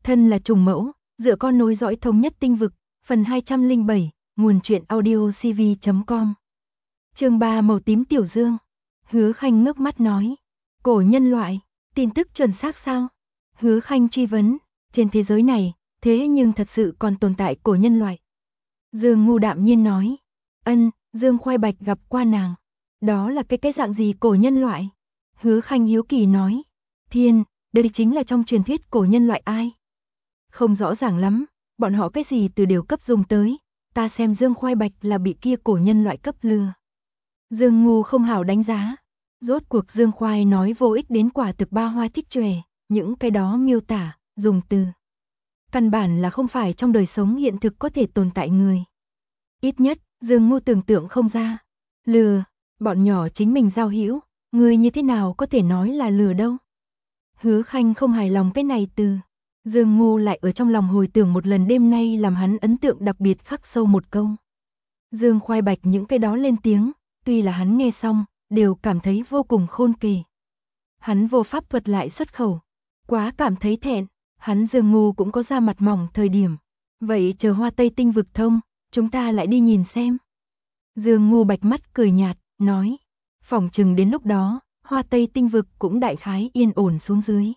Thân là trùng mẫu, dựa con nối dõi thống nhất tinh vực, phần 207, nguồn truyện audio cv.com. Chương 3 màu tím tiểu dương. Hứa Khanh ngước mắt nói, cổ nhân loại, tin tức chuẩn xác sao? Hứa Khanh truy vấn, trên thế giới này, thế nhưng thật sự còn tồn tại cổ nhân loại. Dương Ngu đạm nhiên nói, Dương Khoai Bạch gặp qua nàng. Đó là cái dạng gì cổ nhân loại? Hứa Khanh hiếu kỳ nói, thiên, đây chính là trong truyền thuyết cổ nhân loại ai? Không rõ ràng lắm, bọn họ cái gì từ đều cấp dùng tới, ta xem Dương Khoai Bạch là bị kia cổ nhân loại cấp lừa. Dương Ngu không hảo đánh giá, rốt cuộc Dương Khoai nói vô ích đến quả thực ba hoa trích tròe, những cái đó miêu tả, dùng từ. Căn bản là không phải trong đời sống hiện thực có thể tồn tại người. Ít nhất, Dương Ngu tưởng tượng không ra. Lừa, bọn nhỏ chính mình giao hữu, người như thế nào có thể nói là lừa đâu. Hứa Khanh không hài lòng cái này từ. Dương Ngu lại ở trong lòng hồi tưởng một lần đêm nay làm hắn ấn tượng đặc biệt khắc sâu một câu. Dương Khoai Bạch những cái đó lên tiếng, tuy là hắn nghe xong, đều cảm thấy vô cùng khôn kể. Hắn vô pháp thuật lại xuất khẩu, quá cảm thấy thẹn, hắn Dương Ngu cũng có ra mặt mỏng thời điểm. Vậy chờ Hoa Tây tinh vực thông, chúng ta lại đi nhìn xem. Dương Ngu bạch mắt cười nhạt, nói, phỏng chừng đến lúc đó, Hoa Tây tinh vực cũng đại khái yên ổn xuống dưới.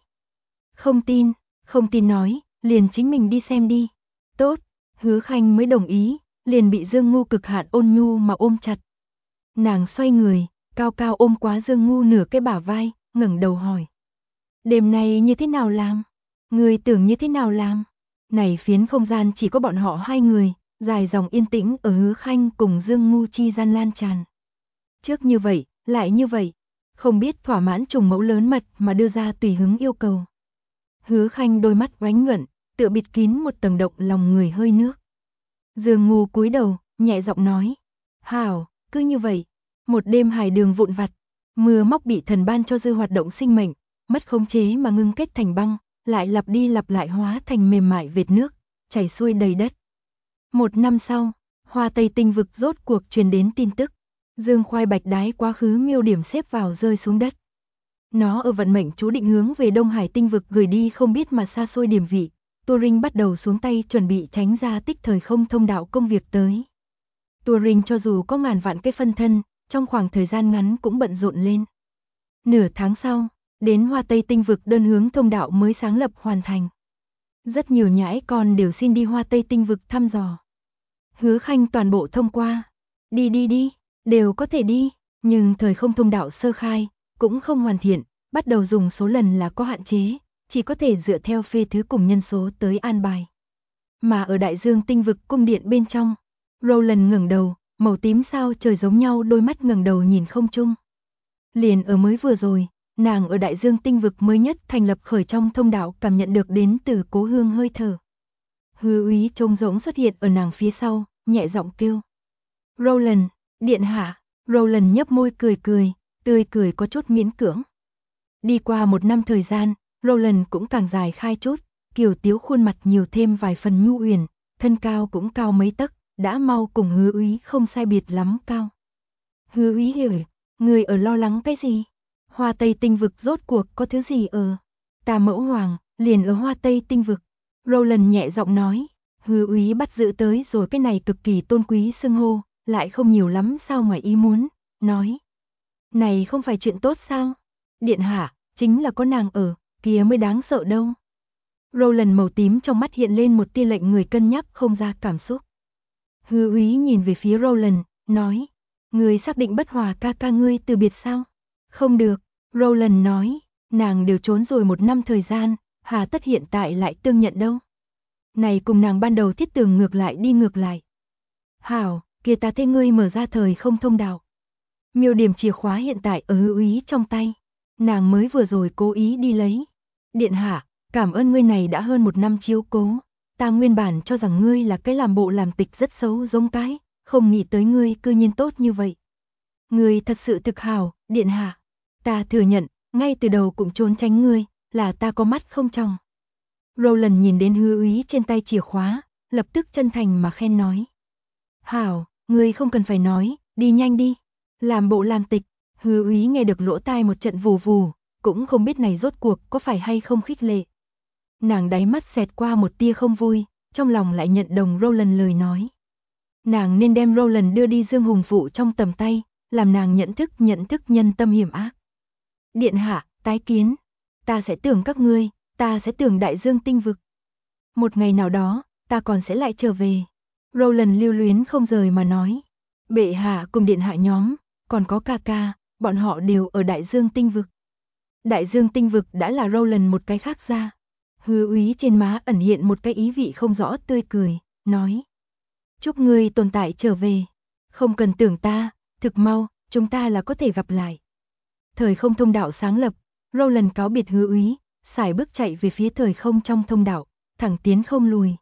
Không tin nói, liền chính mình đi xem đi. Tốt, Hứa Khanh mới đồng ý, liền bị Dương Ngu cực hạn ôn nhu mà ôm chặt. Nàng xoay người, cao cao ôm quá Dương Ngu nửa cái bả vai, ngẩng đầu hỏi. Đêm nay như thế nào làm? Người tưởng như thế nào làm? Này phiến không gian chỉ có bọn họ hai người, dài dòng yên tĩnh ở Hứa Khanh cùng Dương Ngu chi gian lan tràn. Trước như vậy, lại như vậy, không biết thỏa mãn trùng mẫu lớn mật mà đưa ra tùy hứng yêu cầu. Hứa Khanh đôi mắt oánh nhuận, tựa bịt kín một tầng động lòng người hơi nước. Dương Ngu cúi đầu, nhẹ giọng nói, hảo, cứ như vậy, một đêm hải đường vụn vặt, mưa móc bị thần ban cho dư hoạt động sinh mệnh, mất khống chế mà ngưng kết thành băng, lại lặp đi lặp lại hóa thành mềm mại vệt nước, chảy xuôi đầy đất. Một năm sau, Hoa Tây tinh vực rốt cuộc truyền đến tin tức, Dương Khoai Bạch đái quá khứ miêu điểm xếp vào rơi xuống đất. Nó ở vận mệnh chú định hướng về Đông Hải tinh vực gửi đi không biết mà xa xôi điểm vị. Turing bắt đầu xuống tay chuẩn bị tránh ra tích thời không thông đạo công việc tới. Turing cho dù có ngàn vạn cái phân thân, trong khoảng thời gian ngắn cũng bận rộn lên. Nửa tháng sau, đến Hoa Tây tinh vực đơn hướng thông đạo mới sáng lập hoàn thành. Rất nhiều nhãi con đều xin đi Hoa Tây tinh vực thăm dò. Hứa Khanh toàn bộ thông qua. Đi, đều có thể đi, nhưng thời không thông đạo sơ khai, cũng không hoàn thiện, bắt đầu dùng số lần là có hạn chế, chỉ có thể dựa theo phê thứ cùng nhân số tới an bài. Mà ở đại dương tinh vực cung điện bên trong, Roland ngẩng đầu, màu tím sao trời giống nhau đôi mắt ngẩng đầu nhìn không trung. Liền ở mới vừa rồi, nàng ở đại dương tinh vực mới nhất thành lập khởi trong thông đạo cảm nhận được đến từ cố hương hơi thở. Hứa Úy trông rỗng xuất hiện ở nàng phía sau, nhẹ giọng kêu. Roland, điện hạ. Roland nhấp môi cười, tươi cười có chút miễn cưỡng. Đi qua một năm thời gian, Roland cũng càng dài khai chút, kiều tiếu khuôn mặt nhiều thêm vài phần nhu uyển, thân cao cũng cao mấy tấc, đã mau cùng Hứa Úy không sai biệt lắm cao. Hứa Úy hiểu, người ở lo lắng cái gì? Hoa Tây tinh vực rốt cuộc có thứ gì ở? Tà Mẫu Hoàng, liền ở Hoa Tây tinh vực. Roland nhẹ giọng nói, Hứa Úy bắt giữ tới rồi cái này cực kỳ tôn quý xưng hô, lại không nhiều lắm sao ngoài ý muốn, nói. Này không phải chuyện tốt sao? Điện hạ, chính là có nàng ở, kia mới đáng sợ đâu. Roland màu tím trong mắt hiện lên một tia lệnh người cân nhắc không ra cảm xúc. Hứa Úy nhìn về phía Roland, nói. Người xác định Bất Hòa ca ca ngươi từ biệt sao? Không được, Roland nói, nàng đều trốn rồi một năm thời gian, hà tất hiện tại lại tương nhận đâu. Này cùng nàng ban đầu thiết tưởng ngược lại đi ngược lại. Hảo, kia ta thế ngươi mở ra thời không thông đạo. Miêu điểm chìa khóa hiện tại ở Hứa Úy trong tay. Nàng mới vừa rồi cố ý đi lấy. Điện hạ, cảm ơn ngươi này đã hơn một năm chiếu cố. Ta nguyên bản cho rằng ngươi là cái làm bộ làm tịch rất xấu giống cái, không nghĩ tới ngươi cư nhiên tốt như vậy. Ngươi thật sự thực hảo, điện hạ. Ta thừa nhận, ngay từ đầu cũng trốn tránh ngươi, là ta có mắt không tròng. Roland nhìn đến Hứa Úy trên tay chìa khóa, lập tức chân thành mà khen nói. Hảo, ngươi không cần phải nói, đi nhanh đi. Làm bộ làm tịch, Hứa Úy nghe được lỗ tai một trận vù vù, cũng không biết này rốt cuộc có phải hay không khích lệ. Nàng đáy mắt xẹt qua một tia không vui, trong lòng lại nhận đồng Roland lời nói. Nàng nên đem Roland đưa đi Dương Hùng Phụ trong tầm tay, làm nàng nhận thức nhân tâm hiểm ác. Điện hạ, tái kiến. Ta sẽ tưởng các ngươi, ta sẽ tưởng đại dương tinh vực. Một ngày nào đó, ta còn sẽ lại trở về. Roland lưu luyến không rời mà nói. Bệ hạ cùng điện hạ nhóm, còn có ca ca, bọn họ đều ở đại dương tinh vực. Đại dương tinh vực đã là Roland một cái khác ra. Hứa Úy trên má ẩn hiện một cái ý vị không rõ tươi cười, nói. Chúc ngươi tồn tại trở về. Không cần tưởng ta, thực mau, chúng ta là có thể gặp lại. Thời không thông đạo sáng lập, Roland cáo biệt Hứa Úy, sải bước chạy về phía thời không trong thông đạo, thẳng tiến không lùi.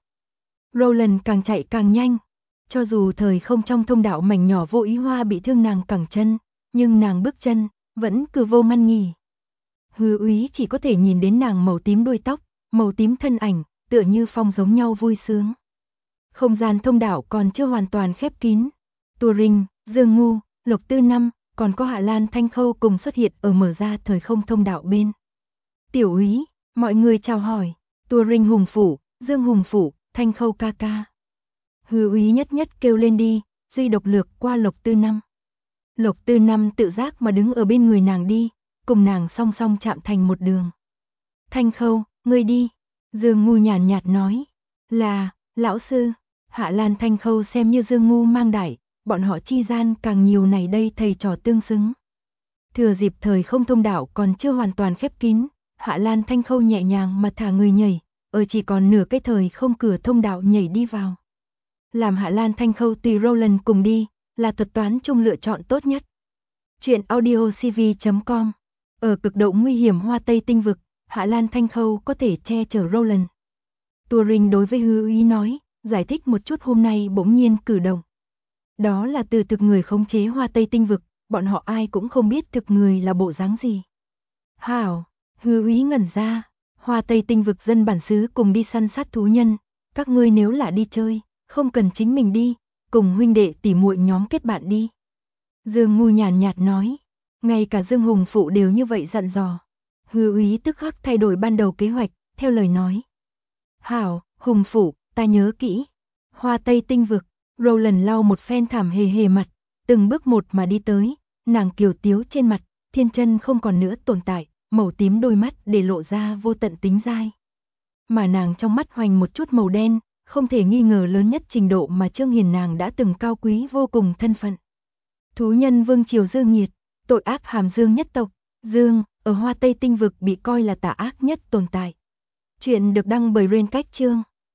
Roland càng chạy càng nhanh. Cho dù thời không trong thông đạo mảnh nhỏ vô ý hoa bị thương nàng cẳng chân, nhưng nàng bước chân, vẫn cứ vô ngăn nghỉ. Hứa Úy chỉ có thể nhìn đến nàng màu tím đuôi tóc, màu tím thân ảnh, tựa như phong giống nhau vui sướng. Không gian thông đạo còn chưa hoàn toàn khép kín. Turing, Dương Ngu, Lục Tư Năm, còn có Hạ Lan Thanh Khâu cùng xuất hiện ở mở ra thời không thông đạo bên. Tiểu Úy, mọi người chào hỏi. Turing Hùng Phủ, Dương Hùng Phủ, Thanh Khâu ca ca. Hứa Úy nhất nhất kêu lên đi, duy độc lược qua Lục Tư Năm. Lục Tư Năm tự giác mà đứng ở bên người nàng đi, cùng nàng song song chạm thành một đường. Thanh Khâu, ngươi đi. Dương Ngu nhàn nhạt nói. Là, lão sư. Hạ Lan Thanh Khâu xem như Dương Ngu mang đại, bọn họ chi gian càng nhiều này đây thầy trò tương xứng. Thừa dịp thời không thông đạo còn chưa hoàn toàn khép kín, Hạ Lan Thanh Khâu nhẹ nhàng mà thả người nhảy, ở chỉ còn nửa cái thời không cửa thông đạo nhảy đi vào. Làm Hạ Lan Thanh Khâu tùy Roland cùng đi, là thuật toán chung lựa chọn tốt nhất. Chuyện audiocv.com. Ở cực độ nguy hiểm Hoa Tây tinh vực, Hạ Lan Thanh Khâu có thể che chở Roland. Turing đối với Hứa Úy nói, giải thích một chút hôm nay bỗng nhiên cử động. Đó là từ thực người khống chế Hoa Tây tinh vực, bọn họ ai cũng không biết thực người là bộ dáng gì. Hảo, Hứa Úy ngẩn ra, Hoa Tây tinh vực dân bản xứ cùng đi săn sát thú nhân, các ngươi nếu là đi chơi, không cần chính mình đi, cùng huynh đệ tỉ muội nhóm kết bạn đi. Dương Ngu nhàn nhạt nói, ngay cả Dương Hùng Phụ đều như vậy dặn dò. Hứa Úy tức khắc thay đổi ban đầu kế hoạch, theo lời nói. Hảo, Hùng Phụ, ta nhớ kỹ. Hoa Tây tinh vực, Roland lau một phen thảm hề hề mặt, từng bước một mà đi tới, nàng kiều tiếu trên mặt, thiên chân không còn nữa tồn tại, màu tím đôi mắt để lộ ra vô tận tính dai. Mà nàng trong mắt hoành một chút màu đen, không thể nghi ngờ lớn nhất trình độ mà Trương Hiền nàng đã từng cao quý vô cùng thân phận. Thú nhân vương triều Dương Nhiệt, tội ác hàm Dương nhất tộc, Dương, ở Hoa Tây tinh vực bị coi là tà ác nhất tồn tại. Chuyện được đăng bởi Rain Cách Chương.